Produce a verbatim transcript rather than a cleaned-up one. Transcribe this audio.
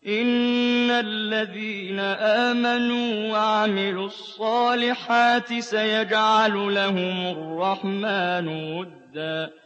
إِنَّ الَّذِينَ آمَنُوا وَعَمِلُوا الصَّالِحَاتِ سَيَجْعَلُ لَهُمُ الرَّحْمَٰنُ وُدًّا